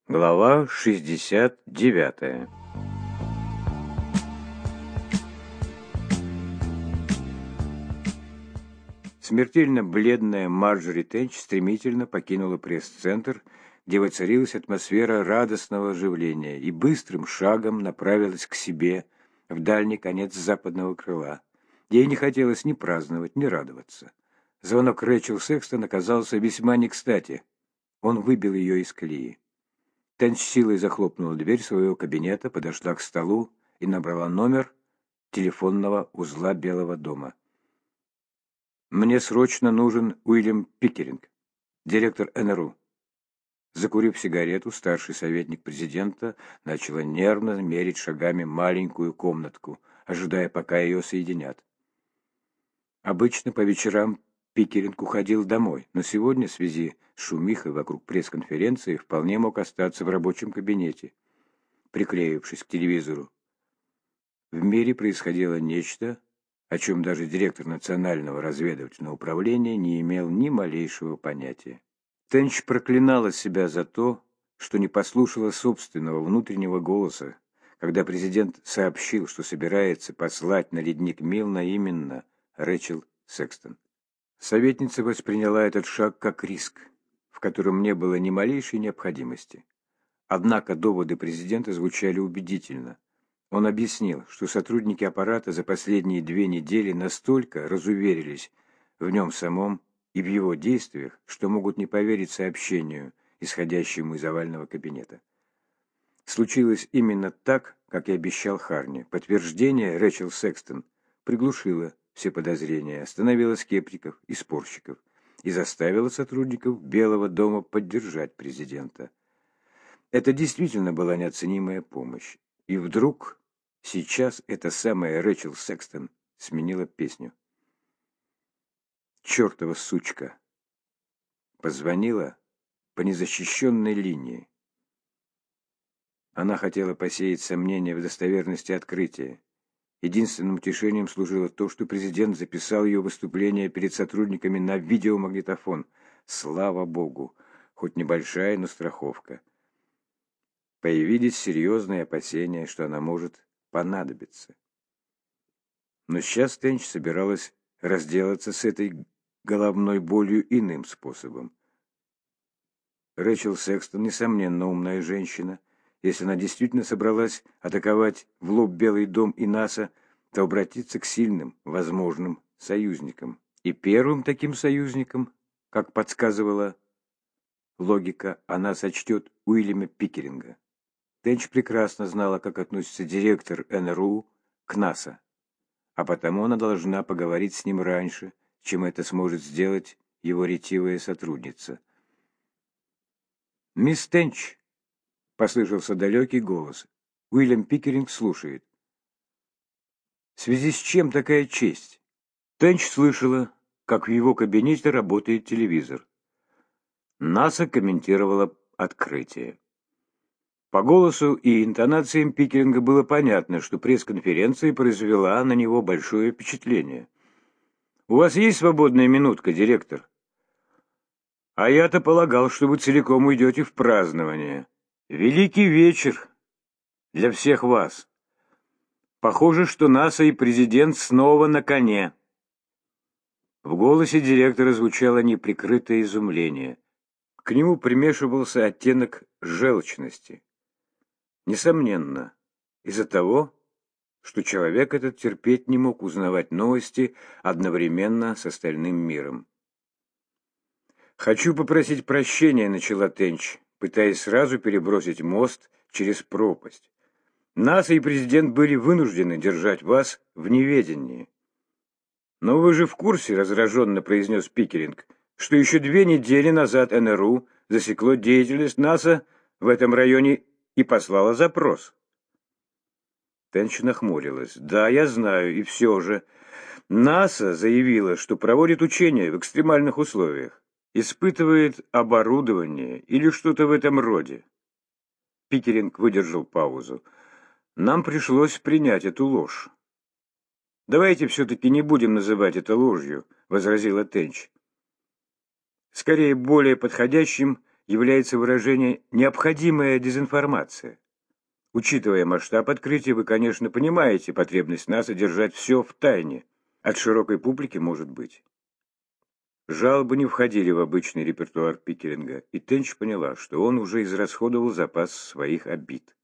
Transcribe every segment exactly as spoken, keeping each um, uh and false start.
Глава шестьдесят девятая. Смертельно бледная Марджори Тенч стремительно покинула пресс-центр, где воцарилась атмосфера радостного оживления, и быстрым шагом направилась к себе в дальний конец западного крыла. Ей не хотелось ни праздновать, ни радоваться. Звонок Рэчел Секстон оказался весьма не кстати. Он выбил ее из колеи. Тенч силой захлопнула дверь своего кабинета, подошла к столу и набрала номер телефонного узла Белого дома. «Мне срочно нужен Уильям Пикеринг, директор эн эр у». Закурив сигарету, старший советник президента начала нервно мерить шагами маленькую комнатку, ожидая, пока ее соединят. Обычно по вечерам Пикеринг уходил домой, но сегодня в связи с шумихой вокруг пресс-конференции вполне мог остаться в рабочем кабинете, приклеившись к телевизору. В мире происходило нечто, о чем даже директор Национального разведывательного управления не имел ни малейшего понятия. Тенч проклинала себя за то, что не послушала собственного внутреннего голоса, когда президент сообщил, что собирается послать на ледник Милна именно Рэчел Секстон. Советница восприняла этот шаг как риск, в котором не было ни малейшей необходимости. Однако доводы президента звучали убедительно. Он объяснил, что сотрудники аппарата за последние две недели настолько разуверились в нем самом и в его действиях, что могут не поверить сообщению, исходящему из овального кабинета. Случилось именно так, как и обещал Харни. Подтверждение Рэчел Секстон приглушило все подозрения, остановила скептиков и спорщиков и заставила сотрудников Белого дома поддержать президента. Это действительно была неоценимая помощь. И вдруг сейчас эта самая Рэчел Секстон сменила песню. Чертова сучка позвонила по незащищенной линии. Она хотела посеять сомнения в достоверности открытия. Единственным утешением служило то, что президент записал ее выступление перед сотрудниками на видеомагнитофон. Слава богу, хоть небольшая, но страховка. Появились серьезные опасения, что она может понадобиться. Но сейчас Тенч собиралась разделаться с этой головной болью иным способом. Рэчел Секстон, несомненно, умная женщина. Если она действительно собралась атаковать в лоб Белый дом и НАСА, то обратиться к сильным, возможным союзникам. И первым таким союзником, как подсказывала логика, она сочтет Уильяма Пикеринга. Тенч прекрасно знала, как относится директор эн эр у к НАСА, а потому она должна поговорить с ним раньше, чем это сможет сделать его ретивая сотрудница. «Мисс Тенч!» — послышался далекий голос. Уильям Пикеринг слушает. «В связи с чем такая честь?» Тенч слышала, как в его кабинете работает телевизор. НАСА комментировала открытие. По голосу и интонациям Пикеринга было понятно, что пресс-конференция произвела на него большое впечатление. «У вас есть свободная минутка, директор?» «А я-то полагал, что вы целиком уйдете в празднование. Великий вечер для всех вас. Похоже, что НАСА и президент снова на коне». В голосе директора звучало неприкрытое изумление. К нему примешивался оттенок желчности. Несомненно, из-за того, что человек этот терпеть не мог узнавать новости одновременно с остальным миром. «Хочу попросить прощения», — начала Тенч, пытаясь сразу перебросить мост через пропасть. «НАСА и президент были вынуждены держать вас в неведении». «Но вы же в курсе», — раздраженно произнес Пикеринг, «что еще две недели назад эн эр у засекло деятельность НАСА в этом районе и послала запрос». Тенч нахмурилась. «Да, я знаю, и все же. НАСА заявила, что проводит учения в экстремальных условиях, испытывает оборудование или что-то в этом роде». Пикеринг выдержал паузу. «Нам пришлось принять эту ложь». «Давайте все-таки не будем называть это ложью», — возразила Тенч. «Скорее, более подходящим является выражение «необходимая дезинформация». Учитывая масштаб открытия, вы, конечно, понимаете потребность НАСА держать все в тайне. От широкой публики, может быть. Жалобы не входили в обычный репертуар Пикеринга, и Тенч поняла, что он уже израсходовал запас своих обид.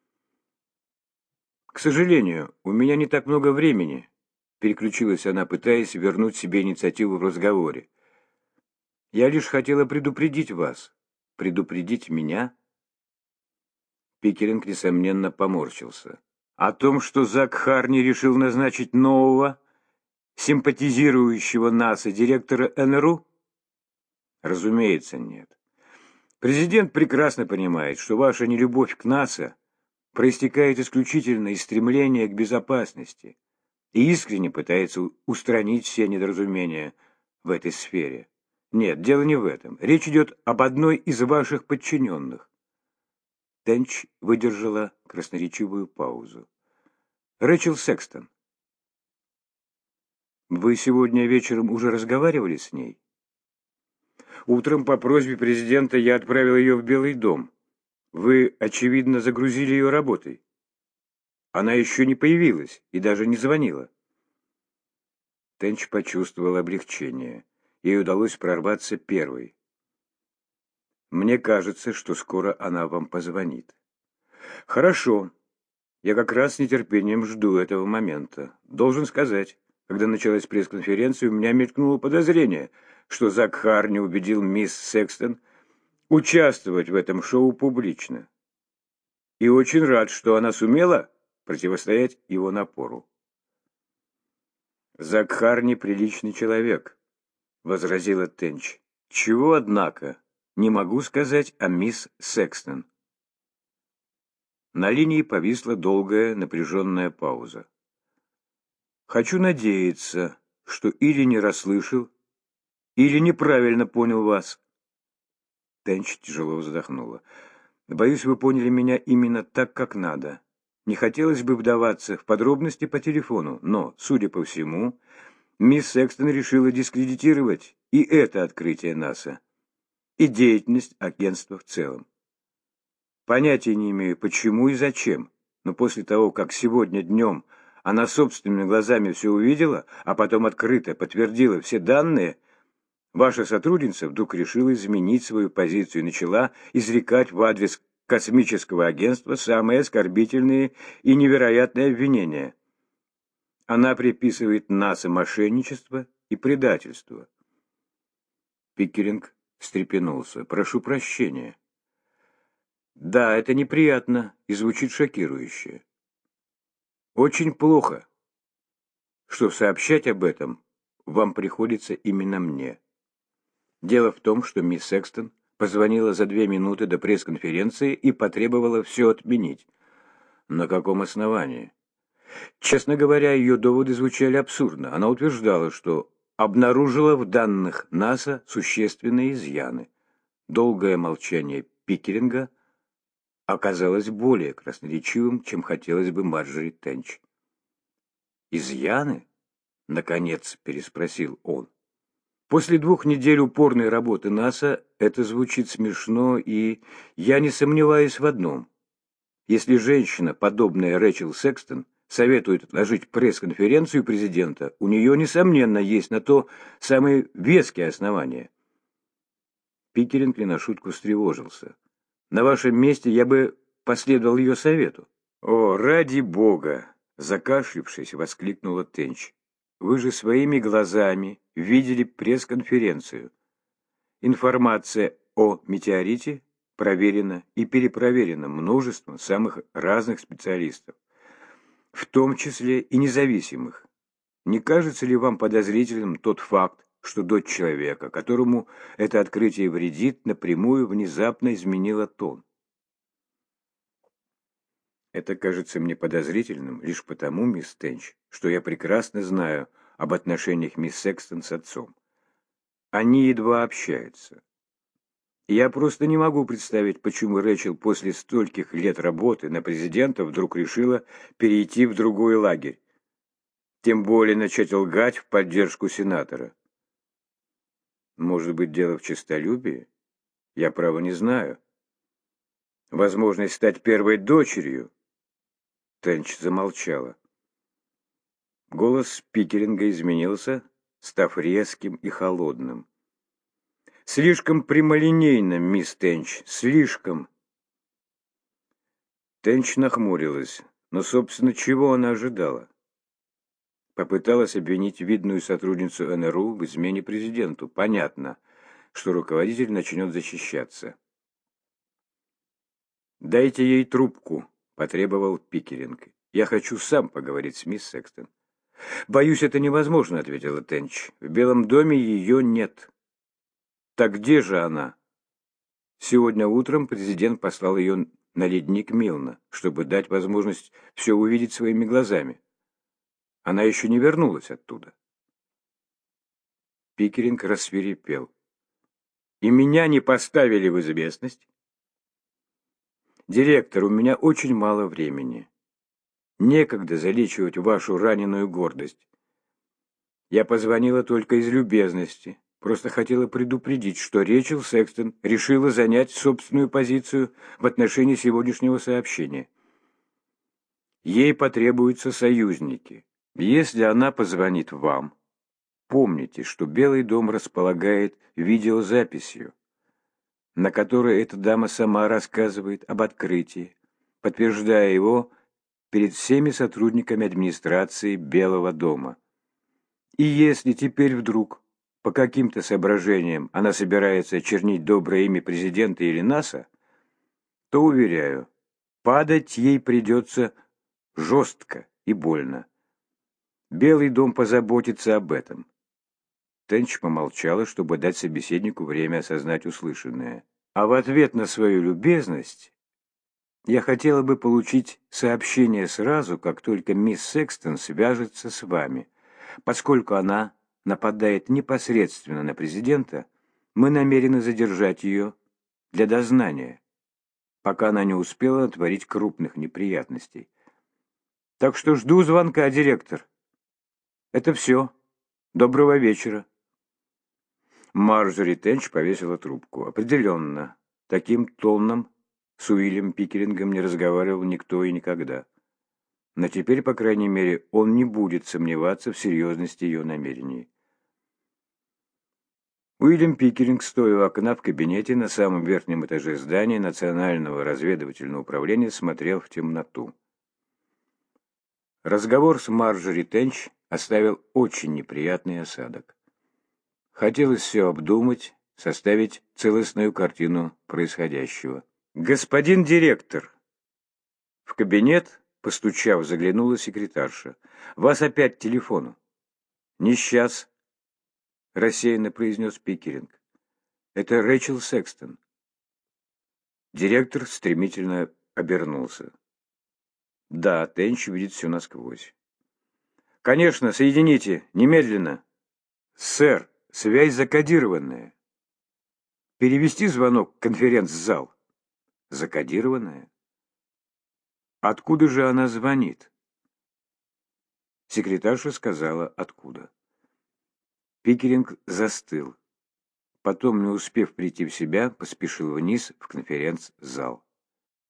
«К сожалению, у меня не так много времени», — переключилась она, пытаясь вернуть себе инициативу в разговоре. «Я лишь хотела предупредить вас». «Предупредить меня?» Пикеринг, несомненно, поморщился. «О том, что Зак Харни решил назначить нового, симпатизирующего НАСА директора эн эр у? Разумеется, нет. Президент прекрасно понимает, что ваша нелюбовь к НАСА проистекает исключительно из стремления к безопасности и искренне пытается устранить все недоразумения в этой сфере. Нет, дело не в этом. Речь идет об одной из ваших подчиненных». Тенч выдержала красноречивую паузу. «Рэчел Секстон. Вы сегодня вечером уже разговаривали с ней?» «Утром по просьбе президента я отправил ее в Белый дом. Вы, очевидно, загрузили ее работой. Она еще не появилась и даже не звонила». Тенч почувствовал облегчение. Ей удалось прорваться первой. «Мне кажется, что скоро она вам позвонит». «Хорошо. Я как раз с нетерпением жду этого момента. Должен сказать, когда началась пресс-конференция, у меня мелькнуло подозрение, что Зак Харни убедил мисс Секстон участвовать в этом шоу публично. И очень рад, что она сумела противостоять его напору». «Зак Харни приличный человек», — возразила Тенч. «Чего, однако, не могу сказать о мисс Секстон». На линии повисла долгая напряженная пауза. «Хочу надеяться, что или не расслышал, или неправильно понял вас». Тенч тяжело вздохнула. «Боюсь, вы поняли меня именно так, как надо. Не хотелось бы вдаваться в подробности по телефону, но, судя по всему, мисс Секстон решила дискредитировать и это открытие НАСА, и деятельность агентства в целом. Понятия не имею, почему и зачем, но после того, как сегодня днем она собственными глазами все увидела, а потом открыто подтвердила все данные, ваша сотрудница вдруг решила изменить свою позицию и начала изрекать в адрес космического агентства самые оскорбительные и невероятные обвинения. Она приписывает НАСА мошенничество и предательство». Пикеринг встрепенулся. «Прошу прощения». «Да, это неприятно и звучит шокирующе. Очень плохо, что сообщать об этом вам приходится именно мне. Дело в том, что мисс Секстон позвонила за две минуты до пресс-конференции и потребовала все отменить. На каком основании? Честно говоря, ее доводы звучали абсурдно. Она утверждала, что обнаружила в данных НАСА существенные изъяны. Долгое молчание Пикеринга оказалось более красноречивым, чем хотелось бы Марджори Тенч. «Изъяны?» — наконец переспросил он. «После двух недель упорной работы НАСА это звучит смешно, и я не сомневаюсь в одном. Если женщина, подобная Рэчел Секстон, советует отложить пресс-конференцию президента, у нее, несомненно, есть на то самые веские основания». Пикеринг не на шутку встревожился. «На вашем месте я бы последовал ее совету». «О, ради бога!» — закашлявшись, воскликнула Тенч. «Вы же своими глазами видели пресс-конференцию. Информация о метеорите проверена и перепроверена множеством самых разных специалистов, в том числе и независимых. Не кажется ли вам подозрительным тот факт, что дочь человека, которому это открытие вредит, напрямую внезапно изменила тон?» «Это кажется мне подозрительным лишь потому, мисс Тенч, что я прекрасно знаю об отношениях мисс Секстон с отцом. Они едва общаются. Я просто не могу представить, почему Рэчел после стольких лет работы на президента вдруг решила перейти в другой лагерь, тем более начать лгать в поддержку сенатора. Может быть, дело в честолюбии? Я, право, не знаю. Возможность стать первой дочерью. Тенч замолчала. Голос Пикеринга изменился, став резким и холодным. Слишком прямолинейно, мисс Тенч, слишком. Тенч нахмурилась, но, собственно, чего она ожидала? Попыталась обвинить видную сотрудницу эн эр у в измене президенту. Понятно, что руководитель начнет защищаться. «Дайте ей трубку», — потребовал Пикеринг. «Я хочу сам поговорить с мисс Секстон». «Боюсь, это невозможно», — ответила Тенч. «В Белом доме ее нет». «Так где же она?» Сегодня утром президент послал ее на ледник Милна, чтобы дать возможность все увидеть своими глазами. Она еще не вернулась оттуда. Пикеринг рассвирепел. «И меня не поставили в известность?» «Директор, у меня очень мало времени. Некогда залечивать вашу раненую гордость. Я позвонила только из любезности. Просто хотела предупредить, что Рэйчел Секстон решила занять собственную позицию в отношении сегодняшнего сообщения. Ей потребуются союзники. Если она позвонит вам, помните, что Белый дом располагает видеозаписью, на которой эта дама сама рассказывает об открытии, подтверждая его перед всеми сотрудниками администрации Белого дома. И если теперь вдруг по каким-то соображениям она собирается очернить доброе имя президента или НАСА, то, уверяю, падать ей придется жестко и больно. Белый дом позаботится об этом. Тенч помолчала, чтобы дать собеседнику время осознать услышанное. А в ответ на свою любезность я хотела бы получить сообщение сразу, как только мисс Секстон свяжется с вами. Поскольку она нападает непосредственно на президента, мы намерены задержать ее для дознания, пока она не успела натворить крупных неприятностей. Так что жду звонка, директор. Это все. Доброго вечера. Марджори Тенч повесила трубку. Определенно, таким тоном с Уильям Пикерингом не разговаривал никто и никогда. Но теперь, по крайней мере, он не будет сомневаться в серьезности ее намерений. Уильям Пикеринг, стоя у окна в кабинете на самом верхнем этаже здания Национального разведывательного управления, смотрел в темноту. Разговор с Марджори Тенч оставил очень неприятный осадок. Хотелось все обдумать, составить целостную картину происходящего. «Господин директор!» В кабинет, постучав, заглянула секретарша. «Вас опять к телефону». «Не сейчас», — рассеянно произнес Пикеринг. «Это Рэйчел Секстон». Директор стремительно обернулся. Да, Тенч видит все насквозь. «Конечно, соедините, немедленно». «Сэр, связь закодированная». «Перевести звонок в конференц-зал». «Закодированная? Откуда же она звонит?» Секретарша сказала, откуда. Пикеринг застыл. Потом, не успев прийти в себя, поспешил вниз в конференц-зал.